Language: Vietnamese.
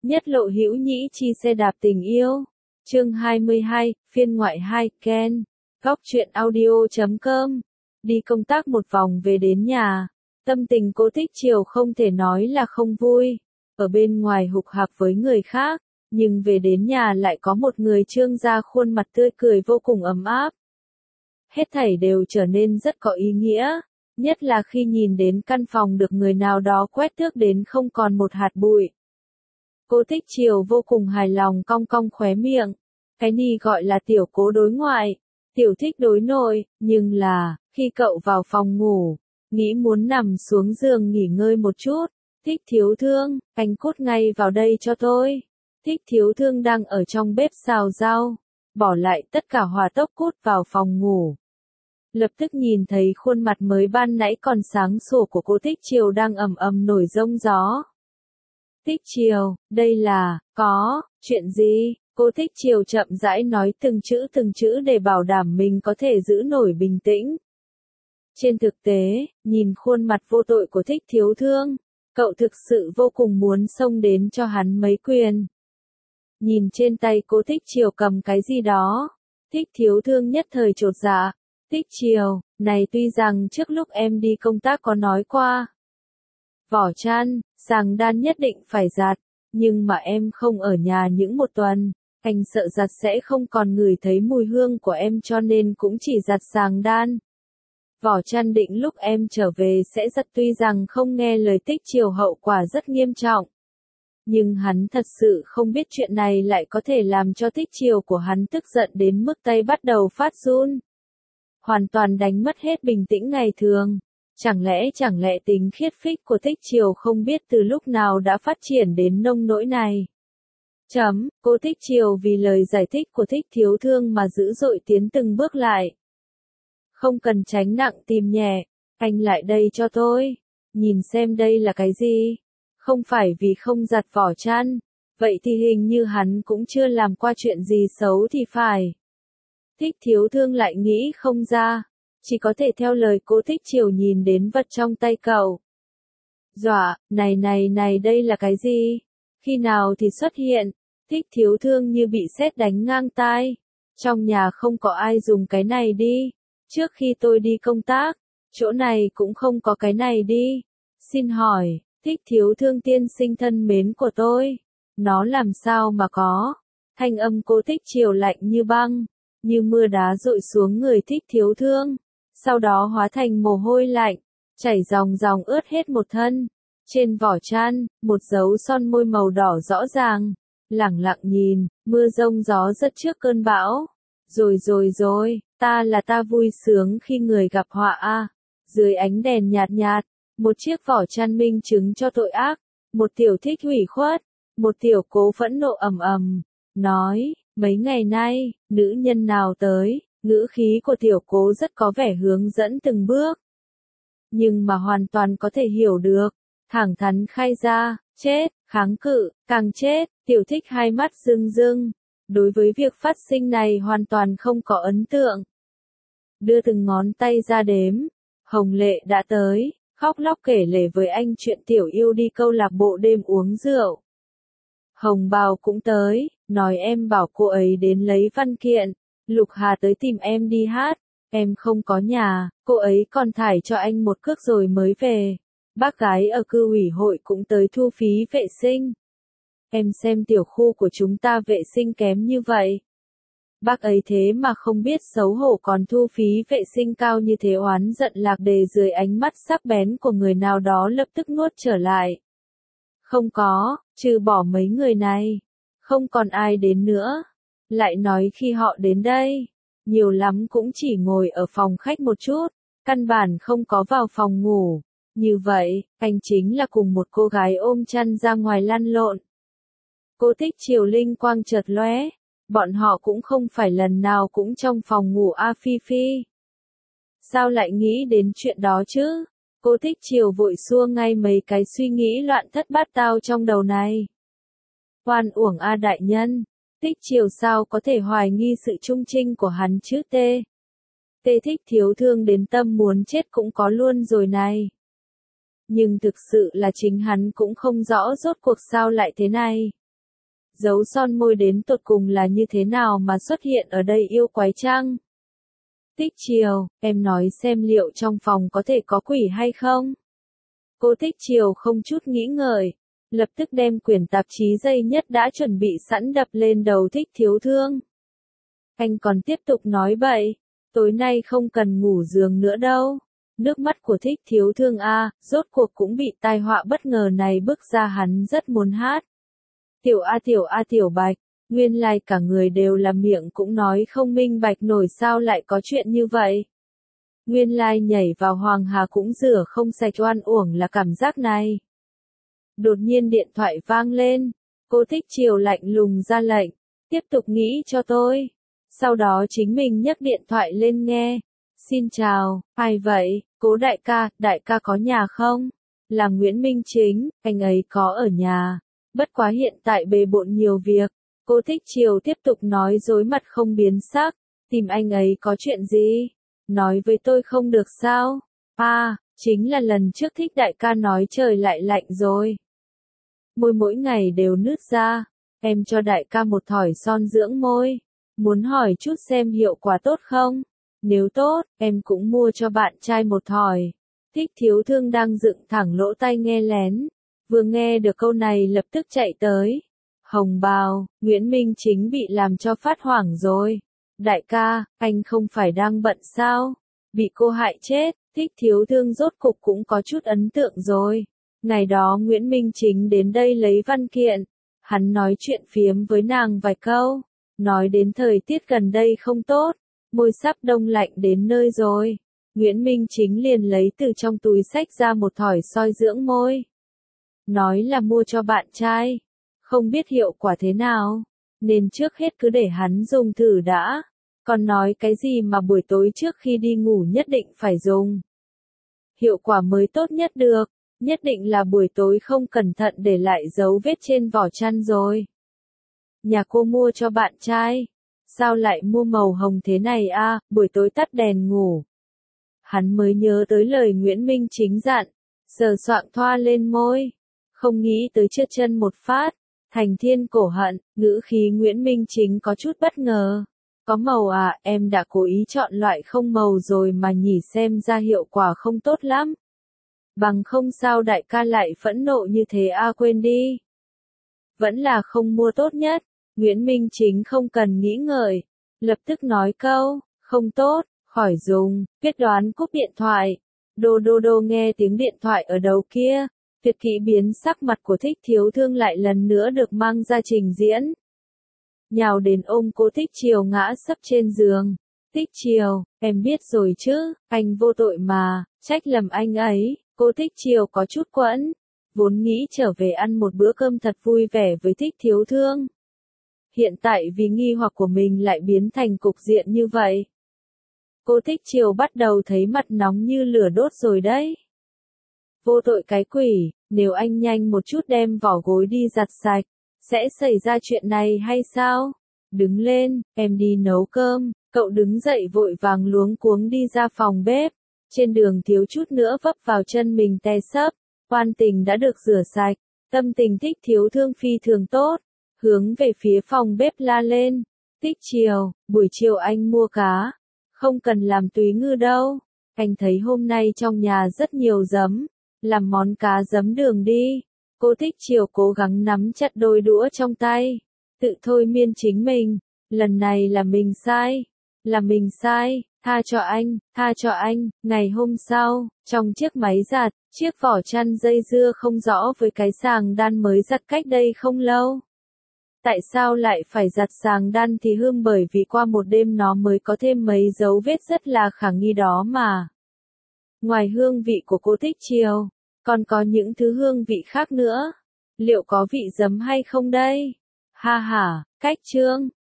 Nhất lộ hữu nhĩ chi xe đạp tình yêu. Chương 22, phiên ngoại 2, Ken. Góc truyện audio.com. Đi công tác một vòng về đến nhà. Tâm tình cô Thích Chiều không thể nói là không vui. Ở bên ngoài hục hạc với người khác, nhưng về đến nhà lại có một người trương ra khuôn mặt tươi cười vô cùng ấm áp. Hết thảy đều trở nên rất có ý nghĩa, nhất là khi nhìn đến căn phòng được người nào đó quét tước đến không còn một hạt bụi. Cô Thích Chiều vô cùng hài lòng cong cong khóe miệng. Cái ni gọi là tiểu cố đối ngoại, tiểu thích đối nội, nhưng là, khi cậu vào phòng ngủ, nghĩ muốn nằm xuống giường nghỉ ngơi một chút. Thích thiếu thương, anh cút ngay vào đây cho tôi. Thích thiếu thương đang ở trong bếp xào rau, bỏ lại tất cả hỏa tốc cút vào phòng ngủ. Lập tức nhìn thấy khuôn mặt mới ban nãy còn sáng sủa của cô Thích Chiều đang ầm ầm nổi giông gió. Thích Chiều, đây là, có, chuyện gì? Cô Thích Chiều chậm rãi nói từng chữ để bảo đảm mình có thể giữ nổi bình tĩnh. Trên thực tế, nhìn khuôn mặt vô tội của Thích thiếu thương, cậu thực sự vô cùng muốn xông đến cho hắn mấy quyền. Nhìn trên tay cô Thích Chiều cầm cái gì đó, Thích thiếu thương nhất thời chột dạ. Thích Chiều, này tuy rằng trước lúc em đi công tác có nói qua. Vỏ chăn, sàng đan nhất định phải giặt, nhưng mà em không ở nhà những một tuần, anh sợ giặt sẽ không còn ngửi thấy mùi hương của em cho nên cũng chỉ giặt sàng đan. Vỏ chăn định lúc em trở về sẽ giặt tuy rằng không nghe lời Thích Chiều hậu quả rất nghiêm trọng. Nhưng hắn thật sự không biết chuyện này lại có thể làm cho Thích Chiều của hắn tức giận đến mức tay bắt đầu phát run. Hoàn toàn đánh mất hết bình tĩnh ngày thường. Chẳng lẽ tính khiết phích của Thích Chiều không biết từ lúc nào đã phát triển đến nông nỗi này. Cô Thích Chiều vì lời giải thích của Thích thiếu thương mà dữ dội tiến từng bước lại. Không cần tránh nặng tìm nhẹ, anh lại đây cho tôi. Nhìn xem đây là cái gì? Không phải vì không giặt vỏ chăn, vậy thì hình như hắn cũng chưa làm qua chuyện gì xấu thì phải. Thích thiếu thương lại nghĩ không ra, chỉ có thể theo lời cô Thích Chiều nhìn đến vật trong tay cậu. Dọa, này đây là cái gì? Khi nào thì xuất hiện? Thích thiếu thương như bị sét đánh ngang tai. Trong nhà không có ai dùng cái này đi. Trước khi tôi đi công tác, chỗ này cũng không có cái này đi. Xin hỏi, Thích thiếu thương tiên sinh thân mến của tôi, nó làm sao mà có? Thanh âm cô Thích Chiều lạnh như băng, như mưa đá dội xuống người Thích thiếu thương, sau đó hóa thành mồ hôi lạnh, chảy ròng ròng ướt hết một thân. Trên vỏ chăn, một dấu son môi màu đỏ rõ ràng, lẳng lặng nhìn, mưa rông gió rất trước cơn bão. Rồi, ta vui sướng khi người gặp họa a. Dưới ánh đèn nhạt nhạt, một chiếc vỏ chăn minh chứng cho tội ác, một tiểu thích hủy khuất, một tiểu cố phẫn nộ ầm ầm, nói, mấy ngày nay, nữ nhân nào tới, ngữ khí của tiểu cố rất có vẻ hướng dẫn từng bước. Nhưng mà hoàn toàn có thể hiểu được, thẳng thắn khai ra, chết, kháng cự, càng chết, tiểu thích hai mắt rưng rưng. Đối với việc phát sinh này hoàn toàn không có ấn tượng. Đưa từng ngón tay ra đếm, Hồng Lệ đã tới, khóc lóc kể lể với anh chuyện tiểu yêu đi câu lạc bộ đêm uống rượu. Hồng Bào cũng tới, nói em bảo cô ấy đến lấy văn kiện, Lục Hà tới tìm em đi hát, em không có nhà, cô ấy còn thải cho anh một cước rồi mới về. Bác gái ở cư ủy hội cũng tới thu phí vệ sinh. Em xem tiểu khu của chúng ta vệ sinh kém như vậy. Bác ấy thế mà không biết xấu hổ còn thu phí vệ sinh cao như thế, oán giận lạc đề dưới ánh mắt sắc bén của người nào đó lập tức nuốt trở lại. Không có, trừ bỏ mấy người này, không còn ai đến nữa. Lại nói khi họ đến đây, nhiều lắm cũng chỉ ngồi ở phòng khách một chút, căn bản không có vào phòng ngủ. Như vậy, anh chính là cùng một cô gái ôm chăn ra ngoài lăn lộn. Cô Thích Chiều linh quang chợt lóe, bọn họ cũng không phải lần nào cũng trong phòng ngủ a Phi Phi. Sao lại nghĩ đến chuyện đó chứ? Cô Thích Chiều vội xua ngay mấy cái suy nghĩ loạn thất bát tao trong đầu này. Oan uổng a đại nhân, Thích Chiều sao có thể hoài nghi sự trung trinh của hắn chứ tê. Tê Thích thiếu thương đến tâm muốn chết cũng có luôn rồi này. Nhưng thực sự là chính hắn cũng không rõ rốt cuộc sao lại thế này. Dấu son môi đến tột cùng là như thế nào mà xuất hiện ở đây yêu quái chăng? Tích Chiều, em nói xem liệu trong phòng có thể có quỷ hay không? Cô Tích Chiều không chút nghĩ ngợi, lập tức đem quyển tạp chí dây nhất đã chuẩn bị sẵn đập lên đầu Thích Thiếu Thương. Anh còn tiếp tục nói bậy, tối nay không cần ngủ giường nữa đâu. Nước mắt của Thích Thiếu Thương rốt cuộc cũng bị tai họa bất ngờ này bức ra, hắn rất muốn hát. Tiểu Bạch, nguyên lai cả người đều là miệng cũng nói không minh bạch nổi, sao lại có chuyện như vậy. Nguyên lai nhảy vào Hoàng Hà cũng rửa không sạch, oan uổng là cảm giác này. Đột nhiên điện thoại vang lên, cô Thích Chiều lạnh lùng ra lệnh, tiếp tục nghĩ cho tôi. Sau đó chính mình nhấc điện thoại lên nghe. Xin chào, ai vậy, Cố đại ca có nhà không? Là Nguyễn Minh Chính, anh ấy có ở nhà. Bất quá hiện tại bề bộn nhiều việc. Cô Thích Chiều tiếp tục nói dối mặt không biến sắc. Tìm anh ấy có chuyện gì? Nói với tôi không được sao? Chính là lần trước Thích đại ca nói trời lại lạnh rồi. Môi mỗi ngày đều nứt ra. Em cho đại ca một thỏi son dưỡng môi. Muốn hỏi chút xem hiệu quả tốt không? Nếu tốt, em cũng mua cho bạn trai một thỏi. Thích Thiếu Thương đang dựng thẳng lỗ tai nghe lén. Vừa nghe được câu này lập tức chạy tới. Hồng bào, Nguyễn Minh Chính bị làm cho phát hoảng rồi. Đại ca, anh không phải đang bận sao? Bị cô hại chết, Thích Thiếu Thương rốt cục cũng có chút ấn tượng rồi. Ngày đó Nguyễn Minh Chính đến đây lấy văn kiện. Hắn nói chuyện phiếm với nàng vài câu. Nói đến thời tiết gần đây không tốt. Môi sắp đông lạnh đến nơi rồi. Nguyễn Minh Chính liền lấy từ trong túi xách ra một thỏi soi dưỡng môi. Nói là mua cho bạn trai. Không biết hiệu quả thế nào. Nên trước hết cứ để hắn dùng thử đã. Còn nói cái gì mà buổi tối trước khi đi ngủ nhất định phải dùng. Hiệu quả mới tốt nhất được. Nhất định là buổi tối không cẩn thận để lại dấu vết trên vỏ chăn rồi. Nhà cô mua cho bạn trai. Sao lại mua màu hồng thế này buổi tối tắt đèn ngủ. Hắn mới nhớ tới lời Nguyễn Minh Chính dặn, sờ soạng thoa lên môi. Không nghĩ tới trượt chân một phát, thành thiên cổ hận, ngữ khí Nguyễn Minh Chính có chút bất ngờ. Có màu em đã cố ý chọn loại không màu rồi mà nhỉ, xem ra hiệu quả không tốt lắm. Bằng không sao đại ca lại phẫn nộ như thế quên đi. Vẫn là không mua tốt nhất. Nguyễn Minh Chính không cần nghĩ ngợi, lập tức nói câu, không tốt, khỏi dùng, quyết đoán cúp điện thoại. Đô nghe tiếng điện thoại ở đầu kia, tuyệt kỹ biến sắc mặt của Thích Thiếu Thương lại lần nữa được mang ra trình diễn. Nhào đến ôm cô Thích Chiều ngã sấp trên giường. Thích Chiều, em biết rồi chứ, anh vô tội mà, trách lầm anh ấy. Cô Thích Chiều có chút quẫn, vốn nghĩ trở về ăn một bữa cơm thật vui vẻ với Thích Thiếu Thương. Hiện tại vì nghi hoặc của mình lại biến thành cục diện như vậy. Cô Thích Chiều bắt đầu thấy mặt nóng như lửa đốt rồi đấy. Vô tội cái quỷ, nếu anh nhanh một chút đem vỏ gối đi giặt sạch, sẽ xảy ra chuyện này hay sao? Đứng lên, em đi nấu cơm. Cậu đứng dậy vội vàng luống cuống đi ra phòng bếp. Trên đường thiếu chút nữa vấp vào chân mình té xấp. Oan tình đã được rửa sạch. Tâm tình Thích Thiếu Thương phi thường tốt. Hướng về phía phòng bếp la lên. Tích Chiều, buổi chiều anh mua cá. Không cần làm túy ngư đâu. Anh thấy hôm nay trong nhà rất nhiều giấm. Làm món cá giấm đường đi. Cô Tích Chiều cố gắng nắm chặt đôi đũa trong tay. Tự thôi miên chính mình. Lần này là mình sai. Là mình sai. Tha cho anh. Ngày hôm sau, trong chiếc máy giặt, chiếc vỏ chăn dây dưa không rõ với cái sàng đan mới giặt cách đây không lâu. Tại sao lại phải giặt sàng đan thì hương, bởi vì qua một đêm nó mới có thêm mấy dấu vết rất là khả nghi đó mà. Ngoài hương vị của cô Tích Chiều, còn có những thứ hương vị khác nữa. Liệu có vị giấm hay không đây? Ha ha, cách chương.